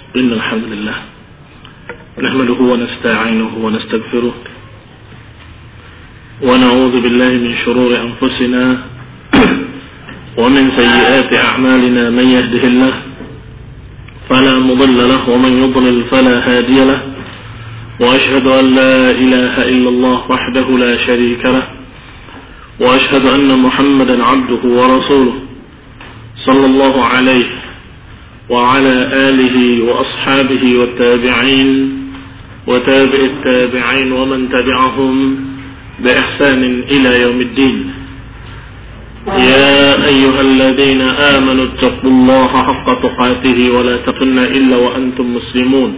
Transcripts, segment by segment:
إن الحمد لله نحمده ونستعينه ونستغفره ونعوذ بالله من شرور أنفسنا ومن سيئات أعمالنا من يهده الله فلا مضل له ومن يضلل فلا هادي له وأشهد أن لا إله إلا الله وحده لا شريك له وأشهد أن محمدا عبده ورسوله صلى الله عليه وعلى آله وأصحابه والتابعين وتابع التابعين ومن تبعهم بإحسان إلى يوم الدين. يا أيها الذين آمنوا اتقوا الله حق تقاته ولا تموتن إلا وأنتم مسلمون.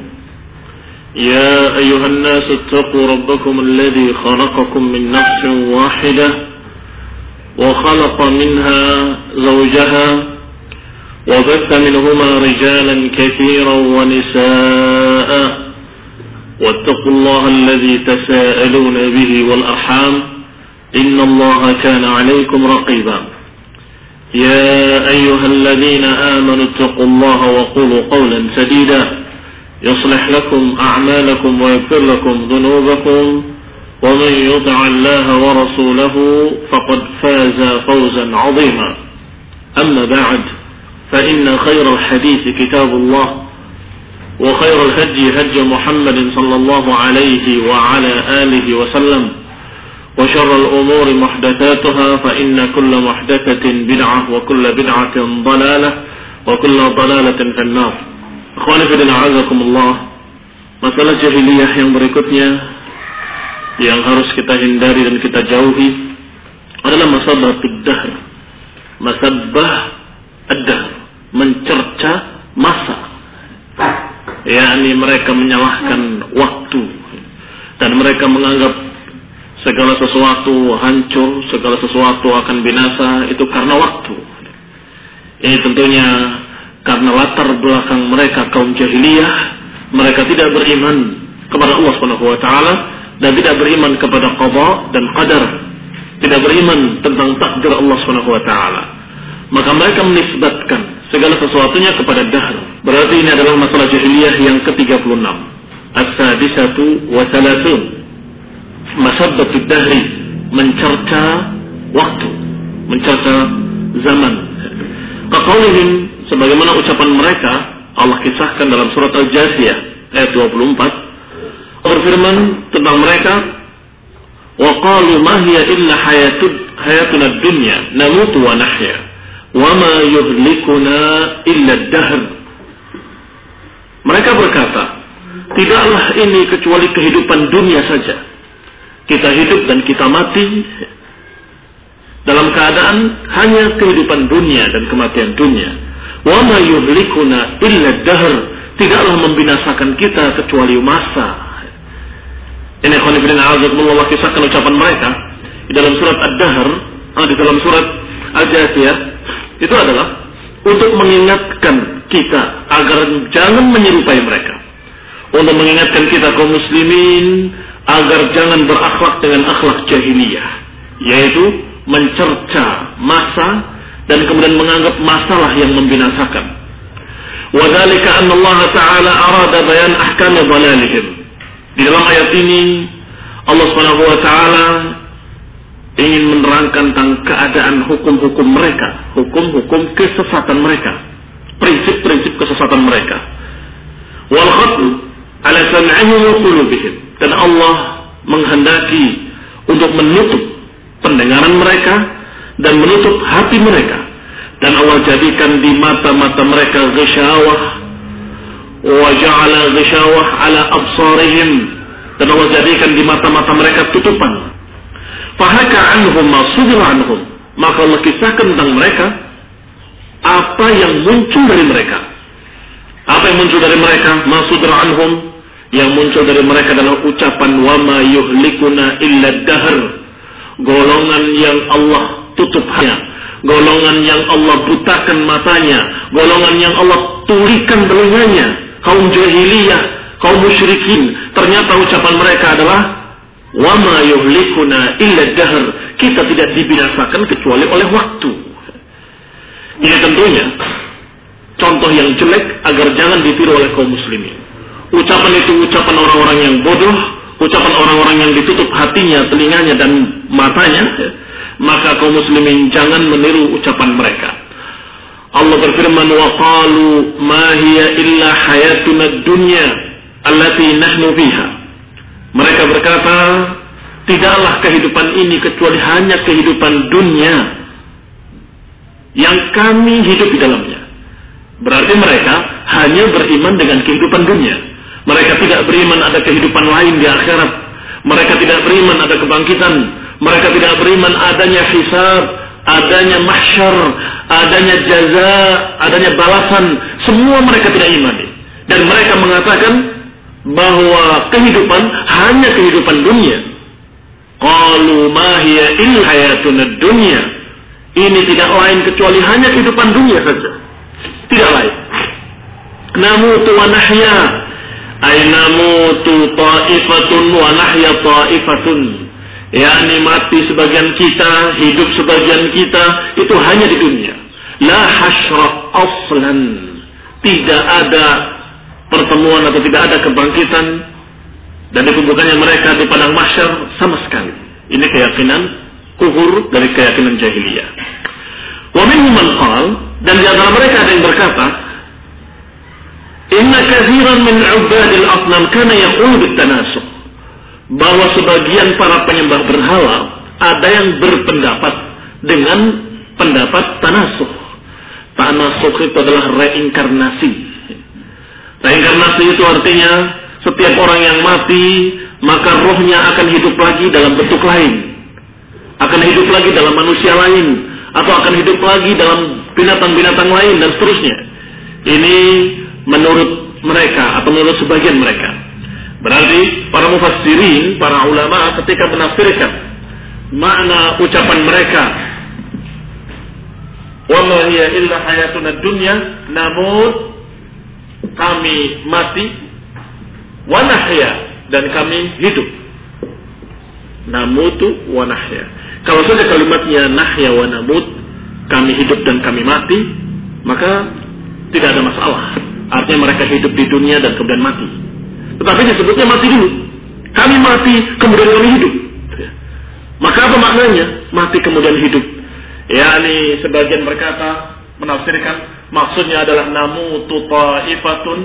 يا أيها الناس اتقوا ربكم الذي خلقكم من نفس واحدة وخلق منها زوجها وبث منهما رجالا كثيرا ونساء واتقوا الله الذي تساءلون به والأرحام إن الله كان عليكم رقيبا. يا أيها الذين آمنوا اتقوا الله وقولوا قولا سديدا يصلح لكم أعمالكم ويغفر لكم ذنوبكم ومن يطع الله ورسوله فقد فاز فوزا عظيما. أما بعد فإن خير الحديث كتاب الله وخير الهدي هدي محمد صلى الله عليه وعلى آله وسلم وشر الأمور محدثاتها فإن كل محدثة بدعة وكل بدعة ضلالة وكل ضلالة في النار. Akhwani fillah a'azakumullah. Masalah jahiliyah yang berikutnya yang harus kita hindari dan kita jauhi adalah masalah ad-dahr. Masabbah ad-dahr, mencerca masa. yakni mereka menyalahkan waktu dan mereka menganggap segala sesuatu hancur, segala sesuatu akan binasa itu karena waktu. Ini tentunya karena latar belakang mereka kaum jahiliyah, mereka tidak beriman kepada Allah Subhanahu wa taala dan tidak beriman kepada qada dan qadar, tidak beriman tentang takdir Allah Subhanahu wa taala. Maka mereka menisbatkan segala sesuatunya kepada dahr. Berarti ini adalah masalah jahiliyah yang ke-36. As-sadisatu wa thalathun. Masabbatud dahri, mencerca waktu, mencerca zaman. Kaqaulihim, sebagaimana ucapan mereka, Allah kisahkan dalam surat Al-Jasiyah ayat 24. Allah berfirman tentang mereka, wa qalu ma hiya illa hayatuna ad-dunya namutu wa nahya wa ma yuhlikuna illa ad-dahr. Mereka berkata, tidaklah ini kecuali kehidupan dunia saja. Kita hidup dan kita mati dalam keadaan hanya kehidupan dunia dan kematian dunia. Wa ma yuhlikuna illa ad-dahr, tidaklah membinasakan kita kecuali masa. Ini khonifidin a'azakumullah, kisahkan ucapan mereka di dalam surat Ad-Dahr, di dalam surat Al-Jasiyah. Itu adalah untuk mengingatkan kita agar jangan menyerupai mereka, untuk mengingatkan kita kaum muslimin agar jangan berakhlak dengan akhlak jahiliyah, yaitu mencerca masa dan kemudian menganggap masalah yang membinasakan. Wa dzalika anna Allah Ta'ala arada bayan ahkam dhalalihim. Di dalam ayat ini Allah Subhanahu wa taala ingin menerangkan tentang keadaan hukum-hukum mereka, hukum-hukum kesesatan mereka, prinsip-prinsip kesesatan mereka. Wal khatm ala sam'ihim wa qulubihim, dan Allah menghendaki untuk menutup pendengaran mereka dan menutup hati mereka, dan Allah jadikan di mata-mata mereka ghisyawah wa ja'ala ghisyawah ala absarihim, dan Allah jadikan di mata-mata mereka tutupan. Fahaka anhum ma sudira anhum, maka Allah kisahkan tentang mereka apa yang muncul dari mereka. Apa yang muncul dari mereka? Ma sudira anhum, yang muncul dari mereka adalah ucapan wa ma yuhlikuna illa dahr, golongan yang Allah tutup hatinya, golongan yang Allah butakan matanya, golongan yang Allah tulikan telinganya, kaum jahiliyah, kaum musyrikin. Ternyata ucapan mereka adalah wa ma yuhlikuna illa dahr, kita tidak dibinasakan kecuali oleh waktu. Ini tentunya contoh yang jelek agar jangan ditiru oleh kaum muslimin. Ucapan itu ucapan orang-orang yang bodoh, ucapan orang-orang yang ditutup hatinya, telinganya dan matanya, maka kaum muslimin jangan meniru ucapan mereka. Allah berfirman, wa qalu ma hiya illa hayatuna dunya allati nahnu fiha. Mereka berkata, tidaklah kehidupan ini kecuali hanya kehidupan dunia yang kami hidup di dalamnya. Berarti mereka hanya beriman dengan kehidupan dunia. Mereka tidak beriman ada kehidupan lain di akhirat. Mereka tidak beriman ada kebangkitan. Mereka tidak beriman adanya hisab, adanya mahsyar, adanya jaza, adanya balasan. Semua mereka tidak imani. Dan mereka mengatakan bahwa kehidupan hanya kehidupan dunia. Qalu ma hiya illa hayatuna dunya. Ini tidak lain kecuali hanya kehidupan dunia saja. Tidak lain. Namutu wa nahya. Ay namutu ta'ifatun wa nahya ta'ifatun. yakni mati sebagian kita, hidup sebagian kita, itu hanya di dunia. La hasyra aslan. Tidak ada pertemuan atau tidak ada kebangkitan dan dikumpulkannya mereka di padang mahsyar sama sekali. Ini keyakinan kufur dari keyakinan jahiliyah. Wa minhum man qala, dan di antara mereka ada yang berkata, inna katsiran min 'ubadil asnam kana yaqulu bitanasuh, bahwa sebagian para penyembah berhala ada yang berpendapat dengan pendapat tanasuh. Tanasuh itu adalah reinkarnasi. Reinkarnasi itu artinya setiap orang yang mati maka rohnya akan hidup lagi dalam bentuk lain, akan hidup lagi dalam manusia lain, atau akan hidup lagi dalam binatang-binatang lain dan seterusnya. Ini menurut mereka atau menurut sebagian mereka. Berarti para mufassirin, para ulama ketika menafsirkan makna ucapan mereka, wa ma hiya illa hayatuna dunya, namut, kami mati, wa nahya, dan kami hidup. Namutu wa nahya. Kalau saja kalimatnya nahya wa namut, kami hidup dan kami mati, maka tidak ada masalah. Artinya mereka hidup di dunia dan kemudian mati. Tetapi disebutnya mati dulu. Kami mati, kemudian kami hidup. Maka apa maknanya? Mati kemudian hidup. Yani sebagian berkata, menafsirkan, maksudnya adalah namutu ta'ifatun,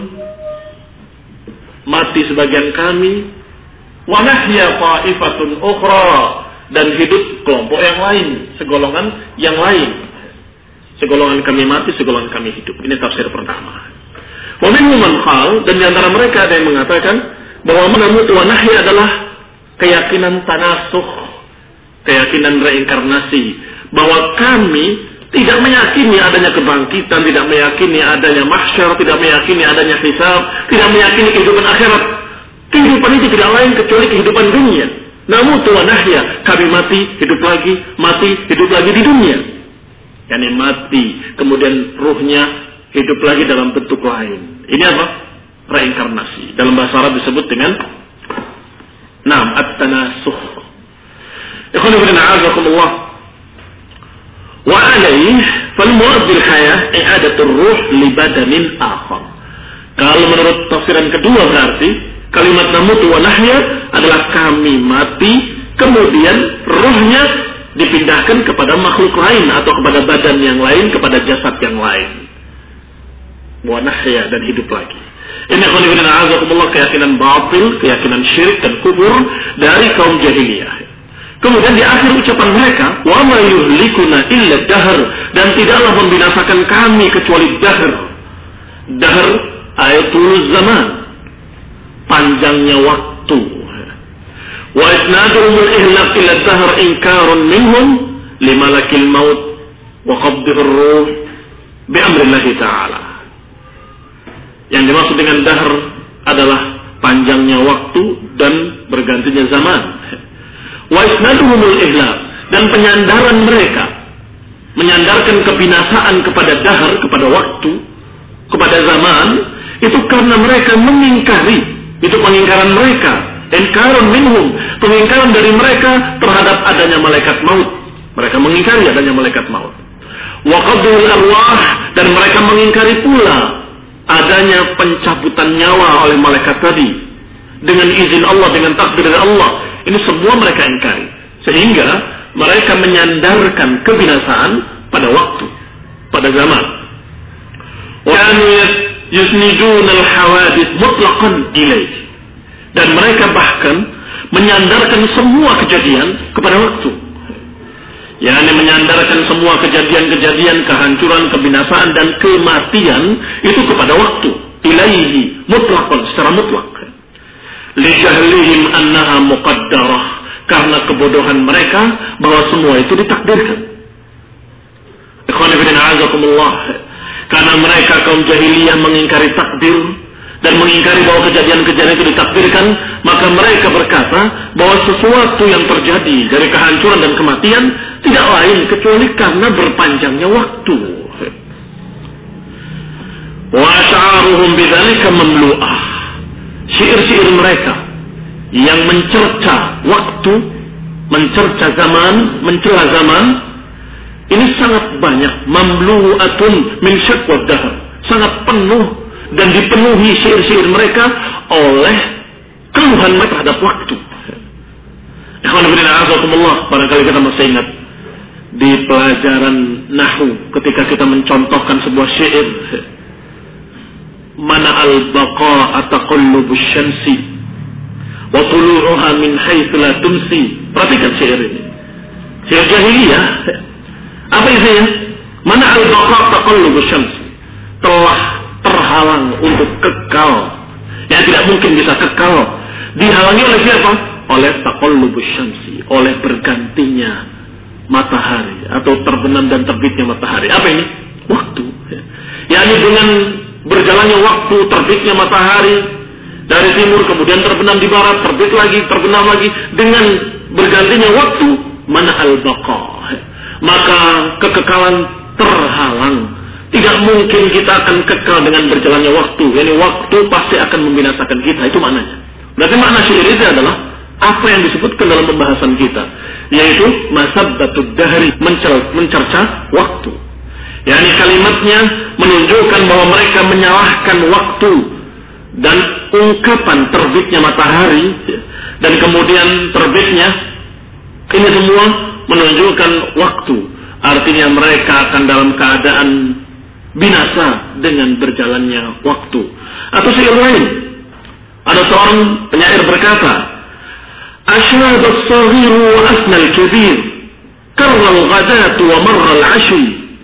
mati sebagian kami, wa nahya ta'ifatun ukhra, dan hidup kelompok yang lain, segolongan yang lain. Segolongan kami mati, segolongan kami hidup. Ini tafsir pertama. Wa minhum man qala, dan di antara mereka ada yang mengatakan bahwa namut wa nahya adalah keyakinan tanasuh, keyakinan reinkarnasi, bahwa kami tidak meyakini adanya kebangkitan, tidak meyakini adanya mahsyar, tidak meyakini adanya hisab, tidak meyakini kehidupan akhirat. Kehidupan itu tidak lain kecuali kehidupan dunia. Namut wa nahya, kami mati, hidup lagi, mati, hidup lagi di dunia. Yani mati, kemudian ruhnya hidup lagi dalam bentuk lain. Ini apa? Reinkarnasi. Dalam bahasa Arab disebut dengan at-tanasuh. Ikhwani fillah, a'azakumullah. Wa alayhi fal murad bil hayah i'adatur ruh li badanin akhar. Kalau menurut tafsiran kedua berarti kalimat namut wa nahya adalah kami mati, kemudian ruhnya dipindahkan kepada makhluk lain atau kepada badan yang lain, kepada jasad yang lain. Wa nahya, dan hidup lagi. Ini khonibina a'azakumullah, keyakinan batil, keyakinan syirik dan kubur dari kaum jahiliyah. Kemudian di akhir ucapan mereka, wa ma yuhlikuna illa dahr, dan tidaklah membinasakan kami kecuali dahr. Dahr ayatul zaman, panjangnya waktu. Wa isnaduhumul ihlak ila dahr inkarun minhum limalakil maut wa qabdihur ruh bi amrillahi ta'ala. Yang dimaksud dengan dahr adalah panjangnya waktu dan bergantinya zaman. Wa isnaduhumul ihlak, dan penyandaran mereka, menyandarkan kebinasaan kepada dahr, kepada waktu, kepada zaman, itu karena mereka mengingkari, itu pengingkaran mereka, inkarun minhum, pengingkaran dari mereka terhadap adanya malaikat maut. Mereka mengingkari adanya malaikat maut. wa qabdul arwah, dan mereka mengingkari pula adanya pencabutan nyawa oleh malaikat tadi dengan izin Allah, dengan takdir dari Allah. Ini semua mereka ingkari, sehingga mereka menyandarkan kebinasaan pada waktu, pada zaman. Wa kanu yusnidun al-hawadith mutlaqan ilaih, dan mereka bahkan menyandarkan semua kejadian kepada waktu. yakni menyandarkan semua kejadian-kejadian kehancuran, kebinasaan dan kematian itu kepada waktu, ilaihi mutlaqan, secara mutlak. Li jahlihim annaha muqaddarah, karena kebodohan mereka bahwa semua itu ditakdirkan. Ikhwan fillah a'azakumullah, karena mereka kaum jahiliyah mengingkari takdir dan mengingkari bahwa kejadian-kejadian itu ditakdirkan, maka mereka berkata bahwa sesuatu yang terjadi dari kehancuran dan kematian tidak lain kecuali karena berpanjangnya waktu. Wa asy'aruhum bidzalika mamlu'ah. Syair-syair mereka yang mencerca waktu, mencerca zaman, mencela zaman, ini sangat banyak. Mamlu'atun min syaqwad dahr. Sangat penuh dan dipenuhi syair-syair mereka oleh keluhan mereka terhadap waktu. Ikhwan fillah a'azakumullah, barangkali kita masih ingat di pelajaran nahwu ketika kita mencontohkan sebuah syair, mana al-baqa taqallubus syamsi wa tulu'uha min haitsu la tumsi. Perhatikan syair ini, syair jahiliyah. Apa isinya? Mana al-baqa taqallubus syamsi, telah terhalang untuk kekal, yang tidak mungkin bisa kekal, dihalangi oleh siapa? Oleh taqallubus syamsi, oleh bergantinya matahari atau terbenam dan terbitnya matahari. Apa ini? Waktu. yakni dengan berjalannya waktu, terbitnya matahari dari timur kemudian terbenam di barat, terbit lagi, terbenam lagi, dengan bergantinya waktu, mana al-baqa, maka kekekalan terhalang. Tidak mungkin kita akan kekal dengan berjalannya waktu. Yani waktu pasti akan membinasakan kita. Itu maknanya. Berarti makna syair itu adalah apa yang disebutkan dalam pembahasan kita, yaitu masabbatud dahri, mencerca waktu. Yani kalimatnya menunjukkan bahwa mereka menyalahkan waktu dan ungkapan terbitnya matahari dan kemudian terbitnya, ini semua menunjukkan waktu. Artinya mereka akan dalam keadaan binasa dengan berjalannya waktu. Atau syair lain, ada seorang penyair berkata, asyhad as-saghir wa asna al-kabir, karra al-ghadat wa marra al-'ashi.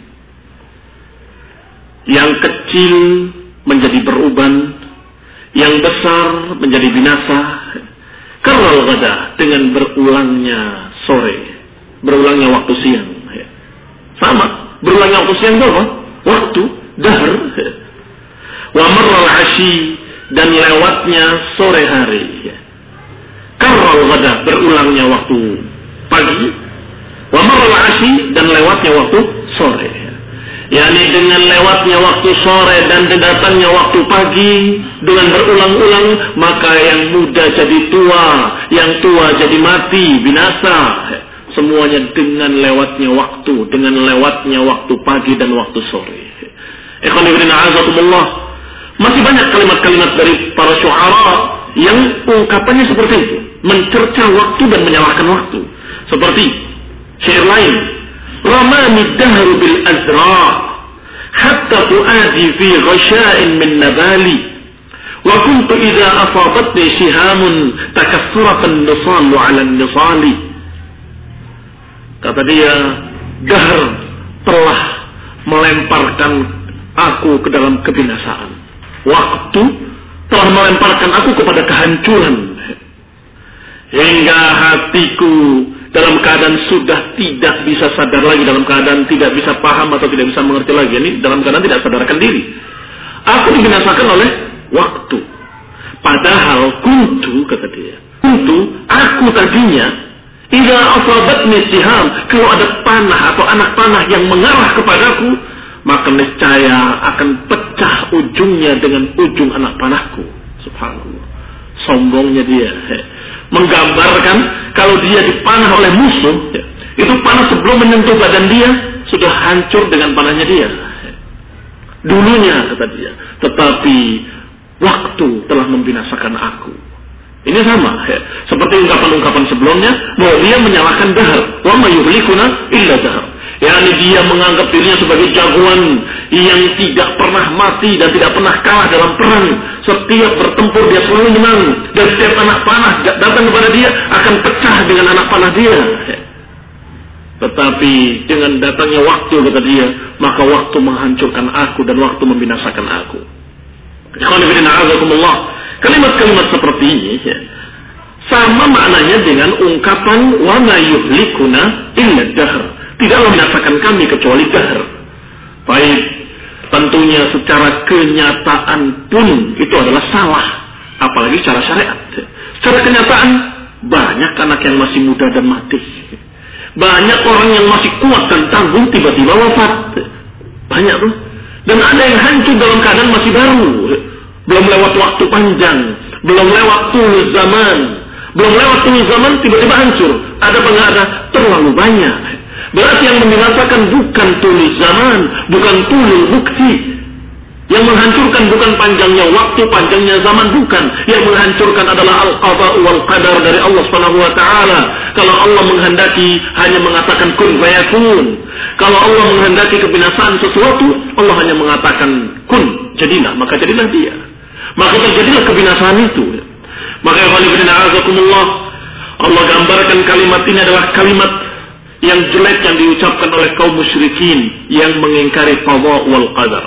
Yang kecil menjadi beruban, yang besar menjadi binasa. Karra al-ghadat, dengan berulangnya sore, berulangnya waktu siang. Sama, berulangnya waktu siang berapa? Waktu, dahr. Wa marral 'ashi, dan lewatnya sore hari. Karral ghada, berulangnya waktu pagi. Wa marral 'ashi, dan lewatnya waktu sore. Yani dengan lewatnya waktu sore dan datangnya waktu pagi dengan berulang-ulang, maka yang muda jadi tua, yang tua jadi mati, binasa. Semuanya dengan lewatnya waktu, dengan lewatnya waktu pagi dan waktu sore. Ikhwan fillah a'azakumullah, masih banyak kalimat-kalimat dari para syu'ara yang ungkapannya seperti itu, mencerca waktu dan menyalahkan waktu. Seperti syair lain, ramani dahru bil azra hatta fuadi fi ghasha'in min nabali wa kuntu idza asabatni shihamun takassuratan nisalu 'ala an-nisali. Kata dia, dahr telah melemparkan aku ke dalam kebinasaan. Waktu telah melemparkan aku kepada kehancuran. Hingga hatiku dalam keadaan sudah tidak bisa sadar lagi, dalam keadaan tidak bisa paham atau tidak bisa mengerti lagi. Ini dalam keadaan tidak sadarkan diri. Aku dibinasakan oleh waktu. Padahal kuntu, kata dia, aku tadinya, idza asabatni siham, kalau ada panah atau anak panah yang mengarah kepadaku, maka niscaya akan pecah ujungnya dengan ujung anak panahku. Subhanallah. Sombongnya dia. Menggambarkan kalau dia dipanah oleh musuh, itu panah sebelum menyentuh badan dia sudah hancur dengan panahnya dia. Dulunya, kata dia, tetapi waktu telah membinasakan aku. Ini sama seperti ungkapan-ungkapan sebelumnya bahwa dia menyalahkan dahar. Wa ma yuhlikuna illa dahar. yakni dia menganggap dirinya sebagai jagoan yang tidak pernah mati dan tidak pernah kalah dalam perang. Setiap bertempur dia selalu menang, dan setiap anak panah datang kepada dia akan pecah dengan anak panah dia. Tetapi dengan datangnya waktu, kata dia, maka waktu menghancurkan aku dan waktu membinasakan aku. Kalimat-kalimat seperti ini sama maknanya dengan ungkapan wa ma yuhlikuna illa dahr. Tidaklah membinasakan kami kecuali dahr. Baik, tentunya secara kenyataan pun itu adalah salah, apalagi secara syariat. Secara kenyataan banyak anak yang masih muda dan mati. Banyak orang yang masih kuat dan tangguh tiba-tiba wafat. Banyak tuh. Dan ada yang hancur dalam keadaan masih baru. Belum lewat waktu panjang, belum lewat tulus zaman. Belum lewat tulus zaman tiba-tiba hancur. Ada pengada terlalu banyak. Berarti yang membinasakan bukan tulus zaman, bukan tulus bukti. Yang menghancurkan bukan panjangnya waktu, panjangnya zaman, bukan. Yang menghancurkan adalah al-qada wal qadar dari Allah Subhanahu wa taala. Kalau Allah menghendaki hanya mengatakan kun fayakun. Kalau Allah menghendaki kebinasaan sesuatu, Allah hanya mengatakan kun, jadilah, maka jadilah dia. Maka terjadilah kebinasaan itu. Maka Allah gambarkan kalimat ini adalah kalimat yang jelek yang diucapkan oleh kaum musyrikin yang mengingkari qada wal qadar.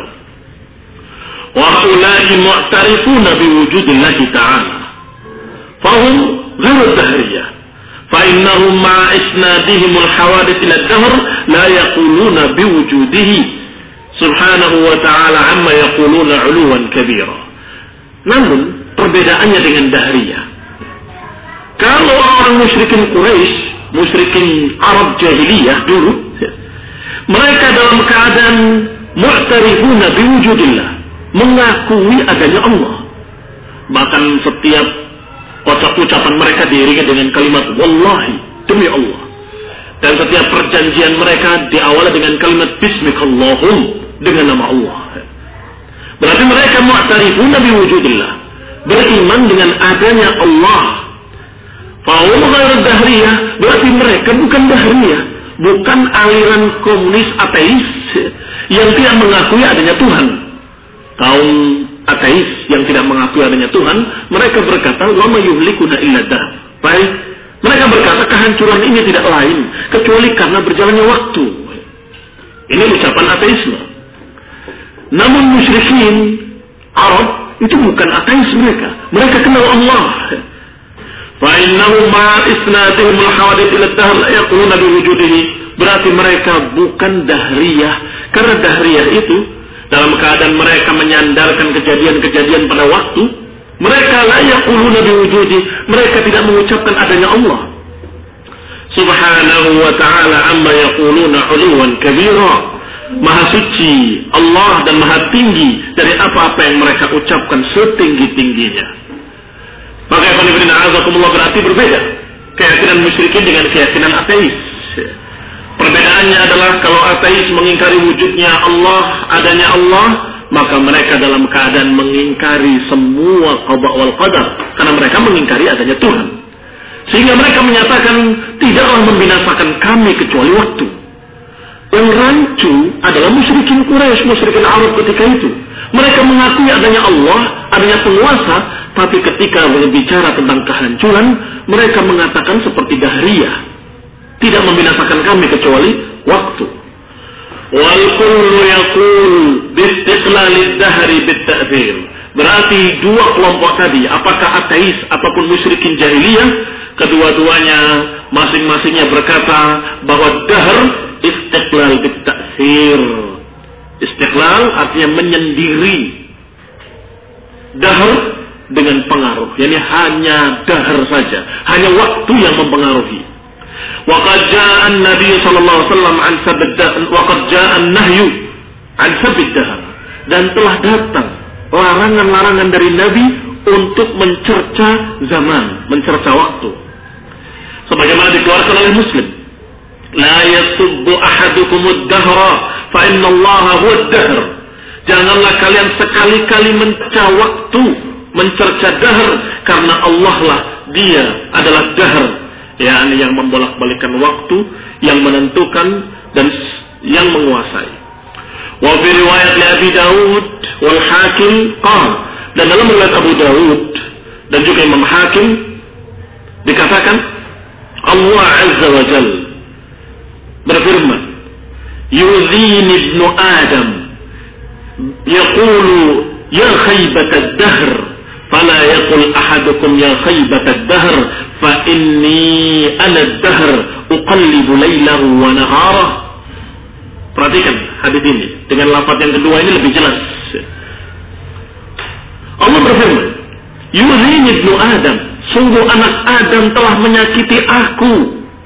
Wa haula'i mu'tarifuna biwujudillahi ta'ala. Fahum ghairu dahriyah. Fa innahum ma'a isnadihim al-hawadith ila ad-dahr la yaquluna biwujudihi subhanahu wa ta'ala amma yaquluna 'uluwan kabira. Namun perbedaannya dengan dahriyah. Kalau orang musyrikin Quraisy, musyrikin Arab jahiliyah dulu, mereka dalam keadaan mu'tarifuna biwujudillah, mengakui adanya Allah. Bahkan setiap ucapan mereka diiringi dengan kalimat wallahi, demi Allah. Dan setiap perjanjian mereka diawali dengan kalimat bismikallahum, dengan nama Allah. Berarti mereka mu'tarifuna biwujudillah, beriman dengan adanya Allah. Fahum ghairu dahriyah, berarti mereka bukan dahriyah, bukan aliran komunis ateis yang tidak mengakui adanya Tuhan. Kaum ateis yang tidak mengakui adanya Tuhan, mereka berkata wa ma yuhlikuna illa dahr. Baik, mereka berkata kehancuran ini tidak lain kecuali karena berjalannya waktu. Ini ucapan ateisme. Namun musyrikin Arab itu bukan ateis mereka. Mereka kenal Allah. Fa innahu ma isnadihim al-hawadith ila ad-dahr la yaquluna biwujudihi. Berarti mereka bukan dahriyah, karena dahriyah itu dalam keadaan mereka menyandarkan kejadian-kejadian pada waktu, mereka la yaquluna biwujudi, mereka tidak mengucapkan adanya Allah subhanahu wa ta'ala amma yaquluna 'uluwan kabira. Maha suci Allah dan maha tinggi dari apa-apa yang mereka ucapkan setinggi-tingginya. Maka berarti berbeda keyakinan musyrikin dengan keyakinan ateis. Perbedaannya adalah kalau ateis mengingkari wujudnya Allah, adanya Allah, maka mereka dalam keadaan mengingkari semua qada wal qadar, karena mereka mengingkari adanya Tuhan. Sehingga mereka menyatakan tidaklah membinasakan kami kecuali waktu. Yang rancu adalah musyrikin Quraisy, musyrikin Arab ketika itu. Mereka mengakui adanya Allah, adanya penguasa, tapi ketika berbicara tentang kehancuran, mereka mengatakan seperti dahriyah, tidak membinasakan kami kecuali waktu. Wal kullu yaqul bi istiqlalid dahri bit ta'dhir. Berarti dua kelompok tadi, apakah ateis ataupun musyrikin jahiliyah, kedua-duanya masing-masingnya berkata bahwa dahr istiqlal bit ta'thir. Istiqlal artinya menyendiri. Dahr dengan pengaruh, yakni hanya dahr saja, hanya waktu yang mempengaruhi. Waqad jaa'a an-nabiy sallallahu alaihi wasallam an sabt dahr, waqad jaa'a an-nahyu an sabt dahr, dan telah datang larangan-larangan dari Nabi untuk mencerca zaman, mencerca waktu. Sebagaimana dikeluarkan oleh Muslim La yasubbu ahadukumud dahra fa innallaha huwad dahr. Janganlah kalian sekali-kali mencerca waktu, mencerca dahr, karena Allah lah, dia adalah dahr, yakni yang membolak-balikan waktu, yang menentukan dan yang menguasai. Wa fi riwayat Abi Daud wal Hakim qala, dan dalam riwayat Abu Daud dan juga Imam Hakim dikatakan Allah Azza wa Jalla berfirman, yuzini ibnu Adam yaqulu ya khaybatad dahr fala yaqul ahadukum ya khaybatad dahr fa inni ana ad-dahr uqallibu laylahu wa naharahu. Perhatikan hadis ini dengan lafaz yang kedua ini lebih jelas. Allah berfirman, yuzini ibnu Adam, sungguh anak Adam telah menyakiti aku.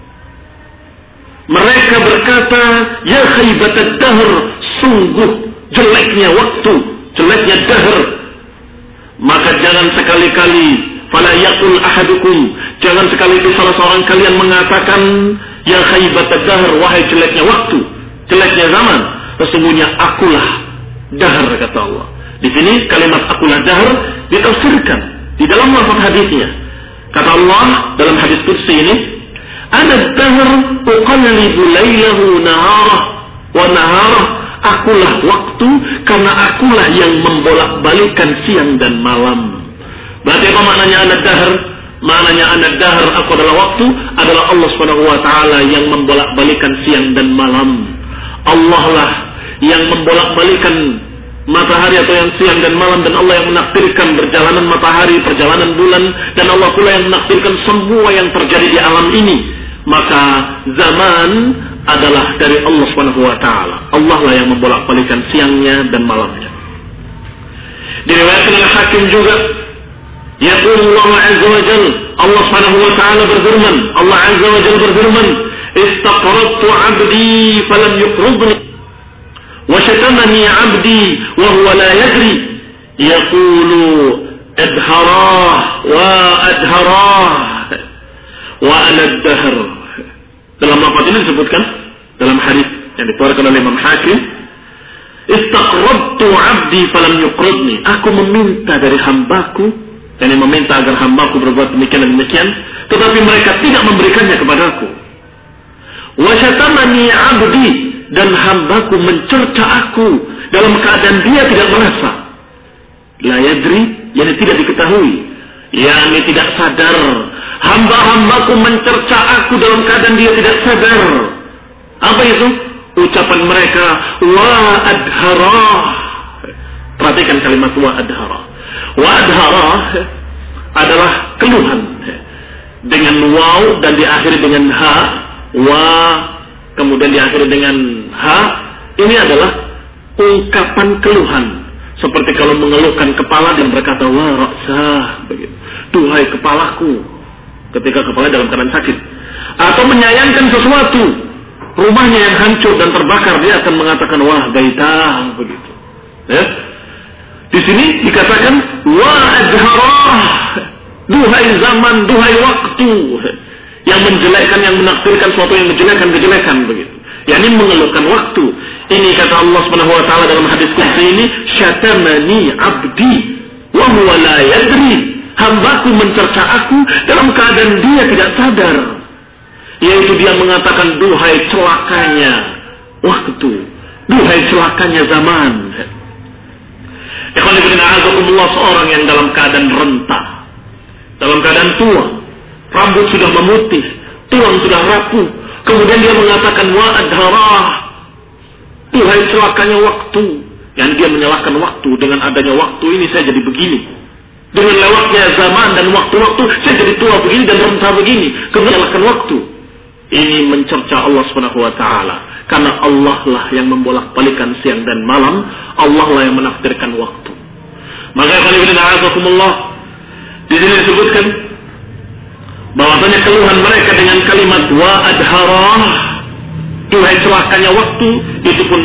Mereka berkata, ya khaybatad dahr, sungguh jeleknya waktu, jeleknya dahr. Maka jangan sekali-kali, fala yaqul ahadukum, jangan sekali-kali salah seorang kalian mengatakan, ya khaybatad dahr, wahai jeleknya waktu, jeleknya zaman. Sesungguhnya akulah dahr, kata Allah. Di sini kalimat akulah dahr ditafsirkan di dalam lafaz hadisnya. Kata Allah dalam hadis qudsi ini, ana dahr uqallibu laylahu naharah wa naharah, akulah waktu karena akulah yang membolak-balikan siang dan malam. Berarti apa maknanya ana dahr? Maknanya ana dahr, aku adalah waktu, adalah Allah Subhanahu wa taala yang membolak-balikan siang dan malam. Allah lah yang membolak-balikan matahari atau yang siang dan malam, dan Allah yang menakdirkan perjalanan matahari, perjalanan bulan, dan Allah pula yang menakdirkan semua yang terjadi di alam ini. Maka zaman adalah dari Allah Subhanahu wa taala. Allah lah yang membolak-balikan siangnya dan malamnya. Diriwayatkan oleh Hakim juga, yaqulu Allah Azza wa Jalla, Allah Subhanahu wa taala berfirman, Allah Azza wa Jalla berfirman, istaqradtu 'abdi falam yuqridni wa syatamani 'abdi wa huwa la yadri yaqulu adharah wa adharah wa ana ad-dahr. Dalam lafaz ini disebutkan dalam hadis yang dikeluarkan oleh Imam Hakim, istaqradtu 'abdi falam yuqridni, aku meminta dari hambaku, dan meminta agar hambaku berbuat demikian dan demikian, tetapi mereka tidak memberikannya kepadaku. Wa syatamani 'abdi, dan hambaku mencerca aku dalam keadaan dia tidak merasa. La yadri, yakni tidak diketahui, yakni tidak sadar. Hamba-hambaku mencerca aku dalam keadaan dia tidak sadar. Apa itu? Ucapan mereka, wa adharah. Perhatikan kalimat wa adharah. Wa adharah adalah keluhan dengan waw dan diakhiri dengan ha, wa kemudian diakhiri dengan ha. Ini adalah ungkapan keluhan, seperti kalau mengeluhkan kepala dan berkata wa ra'sah, begitu. Duhai kepalaku, ketika kepala dalam keadaan sakit. Atau menyayangkan sesuatu, rumahnya yang hancur dan terbakar, dia akan mengatakan wah baitah, begitu. Ya. Di sini dikatakan wa adharah, duhai zaman, duhai waktu, yang menjelekkan, yang menakdirkan sesuatu yang menjelekkan, begitu. Yakni mengeluhkan waktu. Ini kata Allah Subhanahu wa taala dalam hadis qudsi ini, syatamani 'abdi wa huwa la yadri. Hambaku mencerca aku dalam keadaan dia tidak sadar. Yaitu dia mengatakan, duhai celakanya waktu, duhai celakanya zaman. Ikhwan fillah, a'azakumullah, seorang yang dalam keadaan renta, dalam keadaan tua, rambut sudah memutih, tulang sudah rapuh, kemudian dia mengatakan wa adharah, duhai celakanya waktu. Yang dia menyalahkan waktu, dengan adanya waktu ini saya jadi begini, dengan lewatnya zaman dan waktu-waktu saya jadi tua begini dan renta begini, kemudian menyalahkan waktu. Ini mencerca Allah Subhanahu wa taala, karena Allah lah yang membolak-balikan siang dan malam, Allah lah yang menakdirkan waktu. Maka kali ini a'azakumullah, di sini disebutkan bahwasanya keluhan mereka dengan kalimat wa adharah, duhai celakanya waktu, itu pun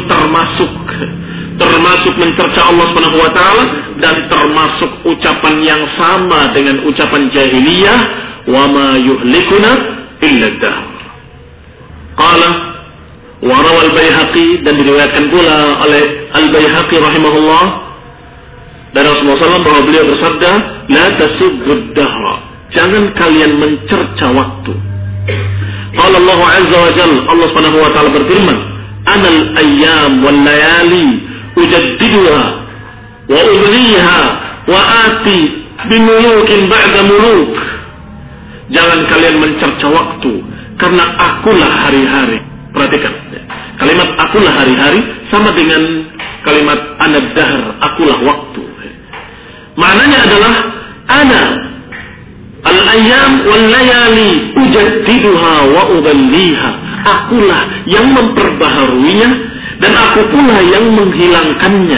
termasuk mencerca Allah Subhanahu wa taala, dan termasuk ucapan yang sama dengan ucapan jahiliyah, wa ma yuhlikuna illa dahr. Qala wa rawal Baihaqi, dan diriwayatkan pula oleh Al-Baihaqi rahimahullah dari Rasulullah SAW bahwa beliau bersabda, la tasubbud dahra, jangan kalian mencerca waktu. Qala Allah azza wa jalla, Allah Subhanahu wa taala berfirman, anal ayyam wal layali ujaddiduha wa ubliha wa ati bimulukin ba'da muluk. Jangan kalian mencerca waktu, karena akulah hari-hari. Perhatikan, kalimat akulah hari-hari sama dengan kalimat anad dahr, akulah waktu. Maknanya adalah ana al-ayyam wal layali ujaddiduha wa uballiha. Akulah yang memperbaharuinya dan aku pula yang menghilangkannya.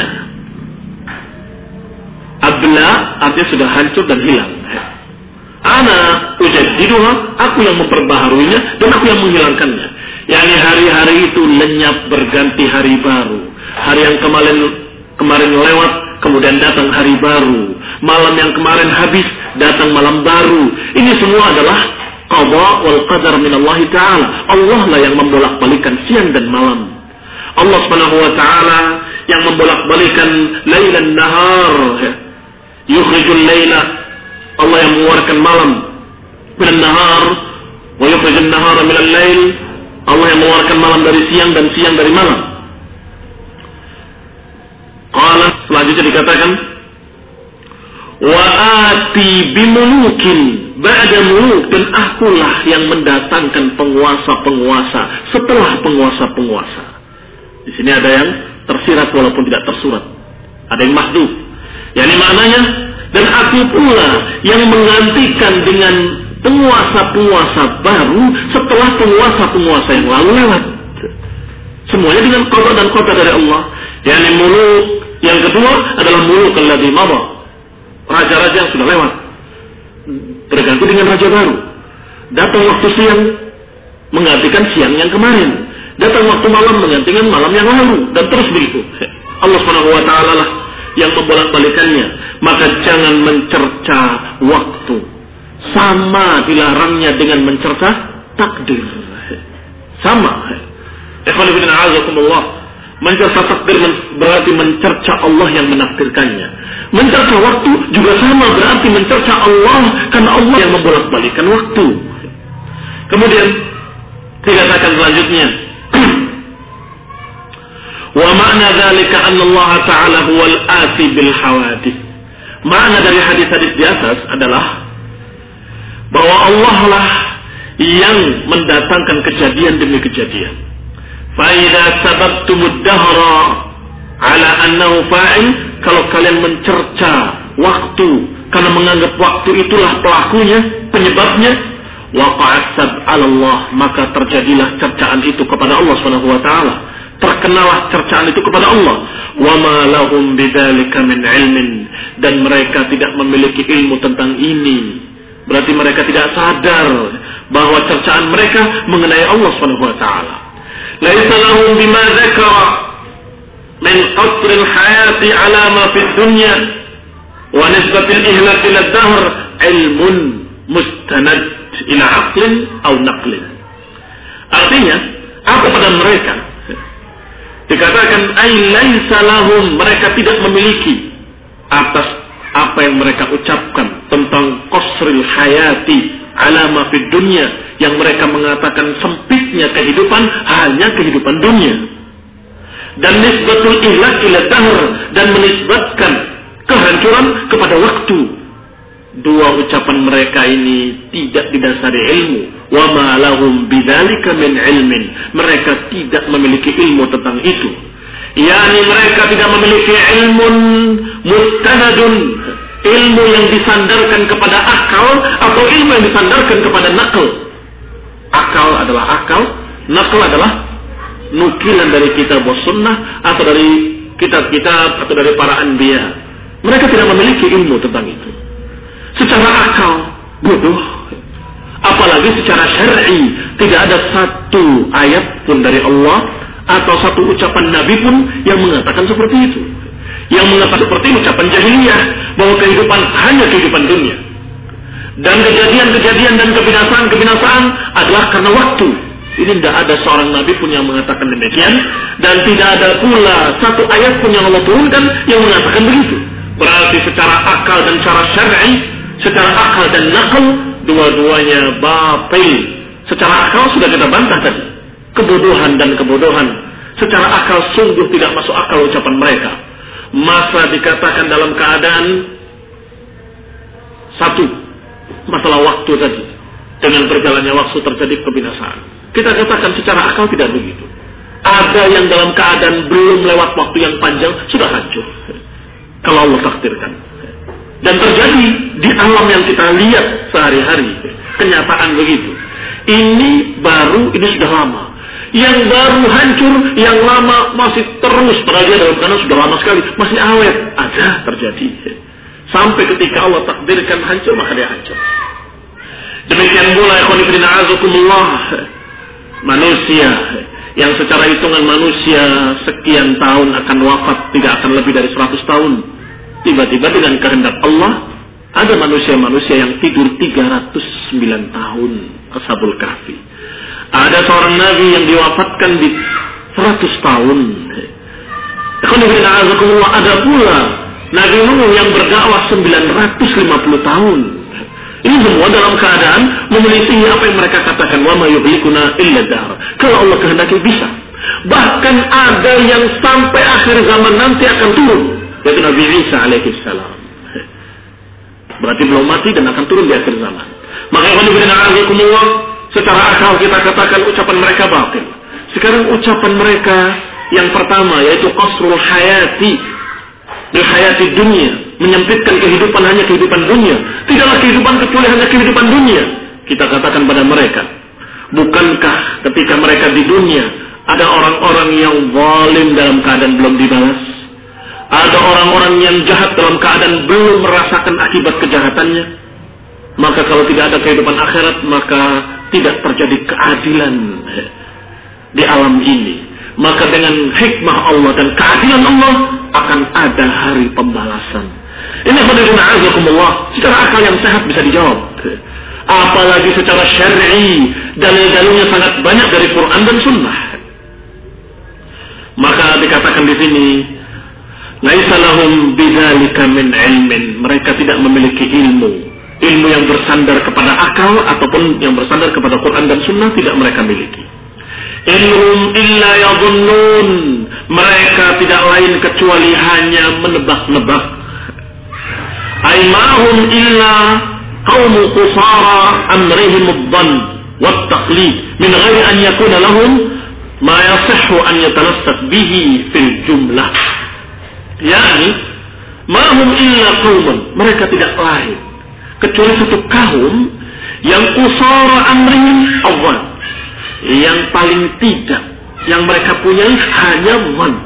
Abla artinya sudah hancur dan hilang. Ana ujaddiduha, aku yang memperbaharuinya dan aku yang menghilangkannya. Yani hari-hari itu lenyap berganti hari baru. Hari yang kemarin lewat, kemudian datang hari baru. Malam yang kemarin habis, datang malam baru. Ini semua adalah qada wal qadar min Allah Ta'ala. Allah lah yang membolak-balikan siang dan malam. Allah Subhanahu wa Ta'ala yang membolak-balikan lailan nahar. Yukhrijul laila, Allah yang mengeluarkan malam min nahar wa yukhrijul nahara min al-lail. Allah yang mengeluarkan malam dari siang dan siang dari malam. Qala, selanjutnya dikatakan, wa ati bimulukin ba'da muluk, dan akulah yang mendatangkan penguasa-penguasa setelah penguasa-penguasa. Di sini ada yang tersirat walaupun tidak tersurat. Ada yang mahdhuf. Yani maknanya, dan aku pula yang menggantikan dengan penguasa-penguasa baru setelah penguasa-penguasa yang lalu lewat. Semuanya dengan qada dan qadar dari Allah. Yani muluk yang kedua adalah muluk alladzi madha, raja-raja yang sudah lewat, terganti dengan raja baru. Datang waktu siang menggantikan siang yang kemarin, datang waktu malam menggantikan malam yang lalu, dan terus begitu. Allah Subhanahu wa Ta'ala lah yang membolak-balikannya. Maka jangan mencerca waktu, sama dilarangnya dengan mencerca takdir. Sama. Ikhwan fillah a'azakumullah, mencerca takdir berarti mencerca Allah yang menakdirkannya. Mencerca waktu juga sama, berarti mencerca Allah, karena Allah yang membolak-balikan waktu. Kemudian dikatakan selanjutnya, wa ma'na dzalika anna Allah Ta'ala huwal ati bil hawadith. Makna dari hadis-hadis di atas adalah bahwa Allah lah yang mendatangkan kejadian demi kejadian. Fa idza sababtumud dahra ala annahu fa'il, kalau kalian mencerca waktu karena menganggap waktu itulah pelakunya, penyebabnya, waqa'at sab 'ala Allah, maka terjadilah cercaan itu kepada Allah Subhanahu wa taala. Terkenalah cercaan itu kepada Allah. Wa ma lahum bidzalika min ilmin, dan mereka tidak memiliki ilmu tentang ini. Berarti mereka tidak sadar bahwa cercaan mereka mengenai Allah Subhanahu wa taala. Laisa lahum bima dzakara min qasr al-hayati ala ma fi dunya wa nisbat al-ihlak ila ad-dahr ilmun mustanad ila aqlin aw naqlin. Artinya, apa pada mereka? Dikatakan ay laisa lahum, mereka tidak memiliki atas apa yang mereka ucapkan tentang qasril hayati ala ma fid dunya, yang mereka mengatakan sempitnya kehidupan hanya kehidupan dunia, dan nisbatul ihlak ila dahr, dan menisbatkan kehancuran kepada waktu. Dua ucapan mereka ini tidak didasari ilmu. Wa ma lahum bidzalika min ilmin, mereka tidak memiliki ilmu tentang itu. Yani mereka tidak memiliki ilmun mustanadun, ilmu yang disandarkan kepada akal, atau ilmu yang disandarkan kepada nakal. Akal adalah akal, nakal adalah nukilan dari kitab sunnah atau dari kitab-kitab atau dari para anbiya. Mereka tidak memiliki ilmu tentang itu. Secara akal bodoh, apalagi secara syar'i. Tidak ada satu ayat pun dari Allah atau satu ucapan Nabi pun yang mengatakan seperti itu. Yang mengatakan seperti ucapan jahiliyah, bahwa kehidupan hanya kehidupan dunia, dan kejadian-kejadian dan kebinasaan-kebinasaan adalah karena waktu. Ini tidak ada seorang nabi pun yang mengatakan demikian, dan tidak ada pula satu ayat pun yang Allah turunkan yang mengatakan begitu. Berarti secara akal dan secara syar'i, secara akal dan nakal, dua-duanya batil. Secara akal sudah kita bantah tadi, kebodohan dan kebodohan. Secara akal sungguh tidak masuk akal ucapan mereka. Masa dikatakan dalam keadaan satu, masalah waktu tadi, dengan berjalannya waktu terjadi kebinasaan. Kita katakan secara akal tidak begitu. Ada yang dalam keadaan belum lewat waktu yang panjang sudah hancur, kalau Allah takdirkan. Dan terjadi di alam yang kita lihat sehari-hari, kenyataan begitu. Ini baru, ini sudah lama. Yang baru hancur, yang lama masih terus, padahal dia dalam keadaan sudah lama sekali, masih awet. Ada terjadi. Sampai ketika Allah takdirkan hancur, maka dia hancur. Demikian pula ikhwanifidina azakumullah, manusia yang secara hitungan manusia sekian tahun akan wafat, tidak akan lebih dari 100 tahun. Tiba-tiba dengan kehendak Allah, ada manusia-manusia yang tidur 309 tahun, Ashabul Kahfi. Ada seorang nabi yang diwafatkan di 100 tahun. Ada pula Nabi Nuh yang berdakwah 950 tahun. Ini semua dalam keadaan menyelisihi apa yang mereka katakan, wa ma yuhlikuna illa dahr. Kalau Allah kehendaki bisa. Bahkan ada yang sampai akhir zaman nanti akan turun, yaitu Nabi Isa alaihi salam. Berarti belum mati dan akan turun di akhir zaman. Maka secara akal kita katakan ucapan mereka batil. Sekarang ucapan mereka yang pertama yaitu qasrul hayati, bil hayati dunia, menyempitkan kehidupan hanya kehidupan dunia. Tidaklah kehidupan kecuali hanya kehidupan dunia. Kita katakan pada mereka, bukankah ketika mereka di dunia ada orang-orang yang zalim dalam keadaan belum dibalas? Ada orang-orang yang jahat dalam keadaan belum merasakan akibat kejahatannya? Maka kalau tidak ada kehidupan akhirat, maka tidak terjadi keadilan di alam ini. Maka dengan hikmah Allah dan keadilan Allah akan ada hari pembalasan. Ini khairullahakumullah, secara akal yang sehat bisa dijawab. Apalagi secara syar'i, dalil-dalilnya sangat banyak dari Quran dan Sunnah. Maka dikatakan di sini, laisa lahum bidzalika min ilmin. Mereka tidak memiliki ilmu yang bersandar kepada akal ataupun yang bersandar kepada Quran dan Sunnah, tidak mereka miliki. Ilhum illa yadhunnun. Mereka tidak lain kecuali hanya menebak-nebak. Aimahum illa qaumu qusara amrihim ad-dhann wat taqlid min ghairi an yakuna lahum ma yasihhu an yatalassat bihi fil jumlah. Yani mahum illa qaumun, mereka tidak lain kecuali satu kaum yang qusara amrihim ad-dhann, yang paling tidak yang mereka punyai hanya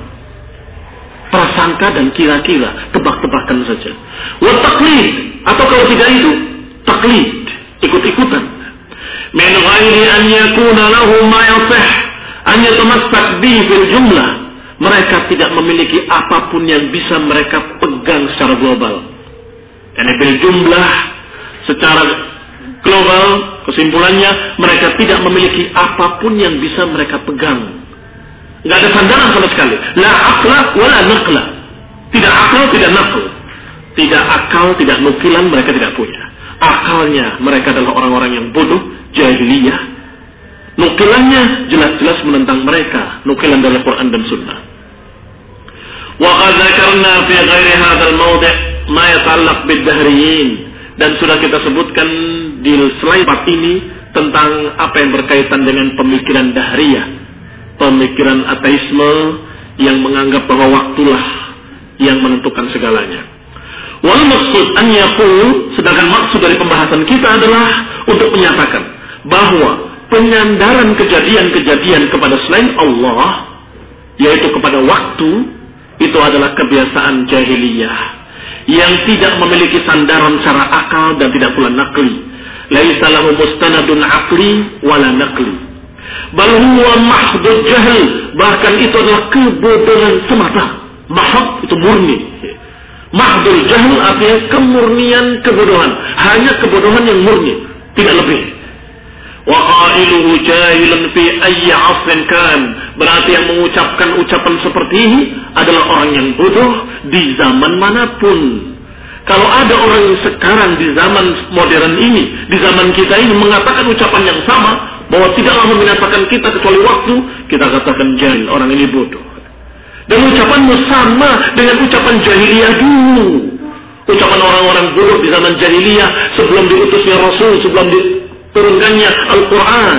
prasangka dan kira-kira, tebak-tebakan saja. Wa taqlid, atau kalau tidak itu taklid, ikut-ikutan. Min ghairi an yakuna lahu ma yasih an yatamassak bihi fil jumlah. Mereka tidak memiliki apapun yang bisa mereka pegang secara global. Yani bil jumlah, secara global, kesimpulannya mereka tidak memiliki apapun yang bisa mereka pegang. Tidak ada sandaran sama sekali. La aqla wa la naqla. Tidak akal, tidak naql. Tidak akal, tidak nukilan, mereka tidak punya. Akalnya mereka adalah orang-orang yang bodoh, jahiliyah. Nukilannya jelas-jelas menentang mereka, nukilan dari Quran dan Sunnah. Wa qad dzakarna fi ghairi hadzal mawdi' ma yata'allaq bid-dahriyin. Dan sudah kita sebutkan di selain part ini tentang apa yang berkaitan dengan pemikiran dahriyah, pemikiran ateisme yang menganggap bahwa waktulah yang menentukan segalanya. Wal maksud an yaqul, sedangkan maksud dari pembahasan kita adalah untuk menyatakan bahwa penyandaran kejadian-kejadian kepada selain Allah, yaitu kepada waktu, itu adalah kebiasaan jahiliyah yang tidak memiliki sandaran secara akal dan tidak pula naqli. Laisa lahu mustanadun aqli wala naqli. Bal huwa mahdud jahl, bahkan itu adalah kebodohan semata. Mahd itu murni. Mahdul jahl artinya kemurnian kebodohan, hanya kebodohan yang murni, tidak lebih. Wa qailuhu jahilun fi ayyi 'asrin kan. Berarti yang mengucapkan ucapan seperti ini adalah orang yang bodoh di zaman manapun. Kalau ada orang yang sekarang di zaman modern ini, di zaman kita ini mengatakan ucapan yang sama, bahwa tidaklah membinasakan kita kecuali waktu, kita katakan jahil, orang ini bodoh. Dan ucapanmu sama dengan ucapan jahiliyah dulu. Ucapan orang-orang bodoh di zaman jahiliyah sebelum diutusnya Rasul, sebelum diturunkannya Al-Quran.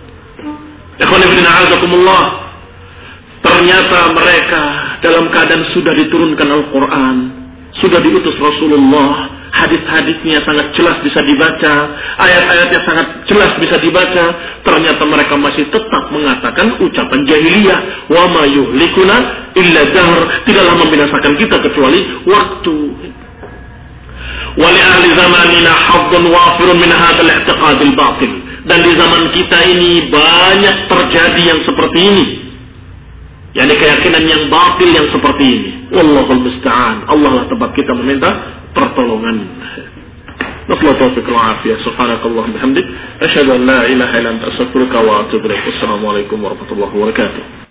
Ternyata mereka dalam keadaan sudah diturunkan Al-Quran, sudah diutus Rasulullah, hadis-hadisnya sangat jelas bisa dibaca, ayat-ayatnya sangat jelas bisa dibaca, ternyata mereka masih tetap mengatakan ucapan jahiliyah. Wa ma yuhlikuna illa dahr, tidaklah membinasakan kita kecuali waktu. Wa li ahli zamanina haddun wafirun min hadzal i'tiqad al-batil. Dan di zaman kita ini banyak terjadi yang seperti ini. yakni keyakinan yang batil yang seperti ini. Wallahul musta'an. Allah lah tempat kita meminta pertolongan. Nasallahu taufiq wal afiyah. Subhanakallah bihamdik, asyhadu an la ilaha illa anta astaghfiruka wa atubu ilaik. Wassalamualaikum warahmatullahi wabarakatuh.